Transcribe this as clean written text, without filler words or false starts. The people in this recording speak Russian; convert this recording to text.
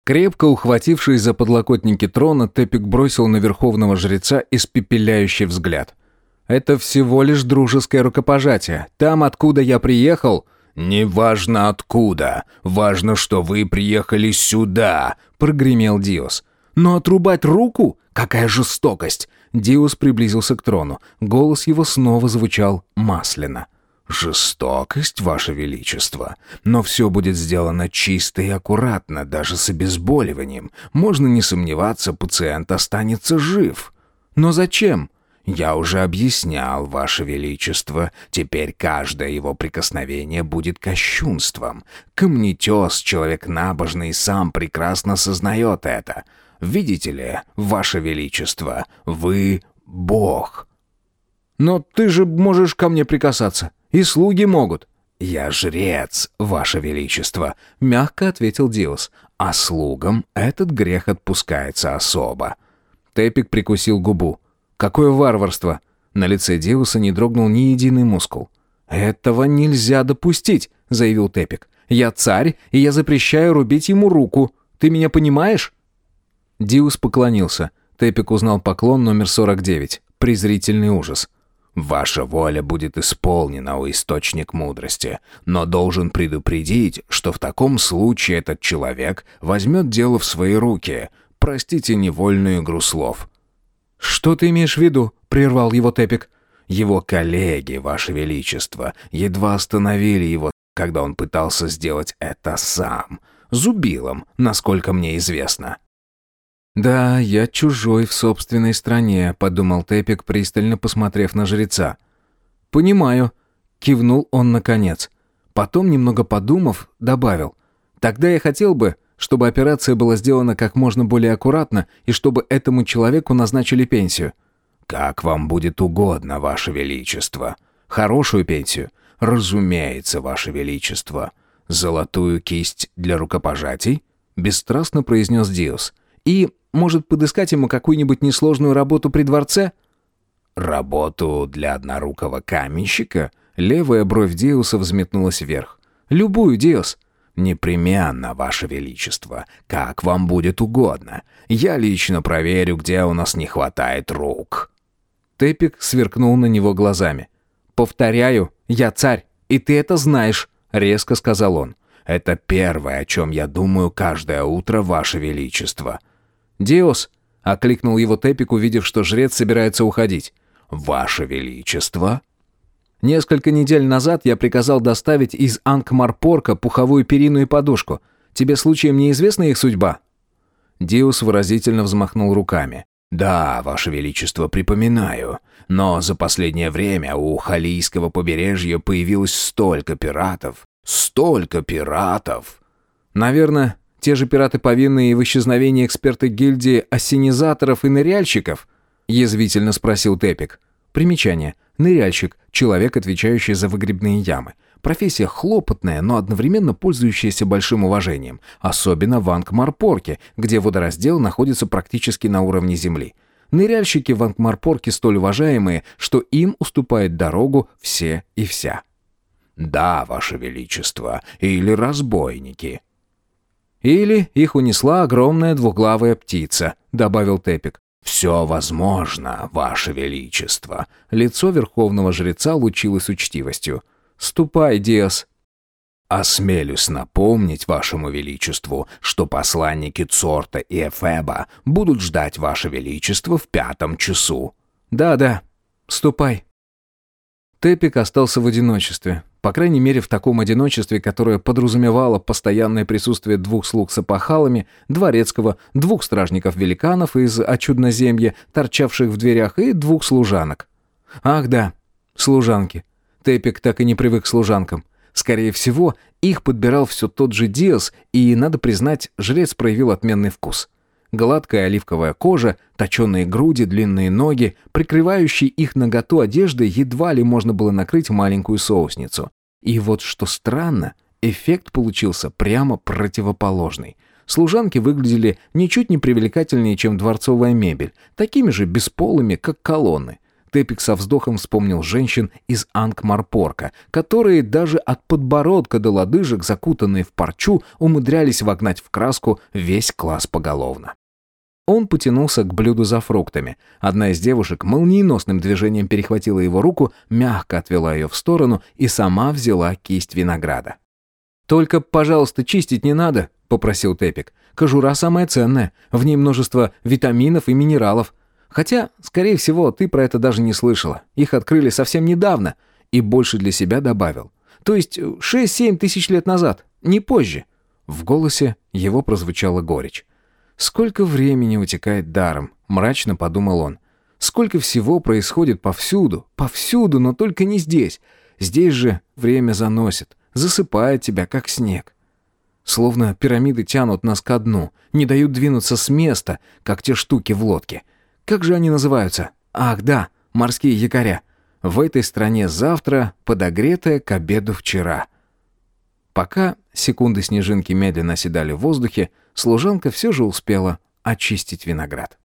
Крепко ухватившись за подлокотники трона, Тепик бросил на верховного жреца испепеляющий взгляд. «Это всего лишь дружеское рукопожатие. Там, откуда я приехал...» «Не важно откуда. Важно, что вы приехали сюда», — прогремел Диос. «Но отрубать руку? Какая жестокость!» Диос приблизился к трону. Голос его снова звучал масляно. «Жестокость, Ваше Величество. Но все будет сделано чисто и аккуратно, даже с обезболиванием. Можно не сомневаться, пациент останется жив». «Но зачем?» «Я уже объяснял, Ваше Величество. Теперь каждое его прикосновение будет кощунством. Камнетес, человек набожный, сам прекрасно сознает это. Видите ли, Ваше Величество, вы Бог». «Но ты же можешь ко мне прикасаться. И слуги могут». «Я жрец, Ваше Величество», — мягко ответил Диос. «А слугам этот грех отпускается особо». Тепик прикусил губу. «Какое варварство!» На лице Диуса не дрогнул ни единый мускул. «Этого нельзя допустить», — заявил Тепик. «Я царь, и я запрещаю рубить ему руку. Ты меня понимаешь?» Диус поклонился. Тепик узнал поклон номер 49. Презрительный ужас. «Ваша воля будет исполнена, о источник мудрости, но должен предупредить, что в таком случае этот человек возьмет дело в свои руки. Простите невольную игру слов». «Что ты имеешь в виду?» — прервал его Тепик. «Его коллеги, Ваше Величество, едва остановили его, когда он пытался сделать это сам. Зубилом, насколько мне известно». «Да, я чужой в собственной стране», — подумал Тепик, пристально посмотрев на жреца. «Понимаю», — кивнул он наконец. Потом, немного подумав, добавил. «Тогда я хотел бы, чтобы операция была сделана как можно более аккуратно и чтобы этому человеку назначили пенсию». «Как вам будет угодно, Ваше Величество». «Хорошую пенсию». «Разумеется, Ваше Величество». «Золотую кисть для рукопожатий?» — бесстрастно произнес Диос. «И, может, подыскать ему какую-нибудь несложную работу при дворце?» «Работу для однорукого каменщика?» Левая бровь Диуса взметнулась вверх. «Любую, Диос». «Непременно, Ваше Величество, как вам будет угодно. Я лично проверю, где у нас не хватает рук». Тепик сверкнул на него глазами. «Повторяю, я царь, и ты это знаешь», — резко сказал он. «Это первое, о чем я думаю каждое утро, Ваше Величество». «Диос», — окликнул его Тепик, увидев, что жрец собирается уходить. «Ваше Величество». «Несколько недель назад я приказал доставить из Анкмарпорка пуховую перину и подушку. Тебе случаем не известна их судьба?» Диус выразительно взмахнул руками. «Да, Ваше Величество, припоминаю. Но за последнее время у Халийского побережья появилось столько пиратов. Столько пиратов!» «Наверное, те же пираты, повинные в исчезновении эксперта гильдии ассенизаторов и ныряльщиков?» — язвительно спросил Тепик. Примечание. Ныряльщик — человек, отвечающий за выгребные ямы. Профессия хлопотная, но одновременно пользующаяся большим уважением. Особенно в Анкмарпорке, где водораздел находится практически на уровне земли. Ныряльщики в Анкмарпорке столь уважаемые, что им уступает дорогу все и вся. «Да, Ваше Величество, или разбойники». «Или их унесла огромная двуглавая птица», — добавил Тепик. «Все возможно, Ваше Величество». Лицо верховного жреца лучилось учтивостью. «Ступай, Диос». «Осмелюсь напомнить Вашему Величеству, что посланники Цорта и Эфеба будут ждать Ваше Величество в 5 часу». «Да, ступай». Тепик остался в одиночестве. По крайней мере, в таком одиночестве, которое подразумевало постоянное присутствие 2 слуг с опахалами, дворецкого, 2 стражников-великанов из Очудноземья, торчавших в дверях, и 2 служанок. Ах да, служанки. Тепик так и не привык к служанкам. Скорее всего, их подбирал все тот же Диос, и, надо признать, жрец проявил отменный вкус. Гладкая оливковая кожа, точеные груди, длинные ноги, прикрывающие их наготу одежды, едва ли можно было накрыть маленькую соусницу. И вот что странно, эффект получился прямо противоположный. Служанки выглядели ничуть не привлекательнее, чем дворцовая мебель, такими же бесполыми, как колонны. Тепик со вздохом вспомнил женщин из Анкмарпорка, которые даже от подбородка до лодыжек, закутанные в парчу, умудрялись вогнать в краску весь класс поголовно. Он потянулся к блюду за фруктами. Одна из девушек молниеносным движением перехватила его руку, мягко отвела ее в сторону и сама взяла кисть винограда. «Только, пожалуйста, чистить не надо», — попросил Тепик. «Кожура самая ценная, в ней множество витаминов и минералов. Хотя, скорее всего, ты про это даже не слышала. Их открыли совсем недавно». И больше для себя добавил. «То есть 6-7 тысяч лет назад, не позже». В голосе его прозвучала горечь. «Сколько времени утекает даром», — мрачно подумал он. «Сколько всего происходит повсюду, но только не здесь. Здесь же время заносит, засыпает тебя, как снег. Словно пирамиды тянут нас ко дну, не дают двинуться с места, как те штуки в лодке. Как же они называются? Ах, да, морские якоря. В этой стране завтра, подогретое к обеду вчера». Пока секунды снежинки медленно оседали в воздухе, служанка все же успела очистить виноград.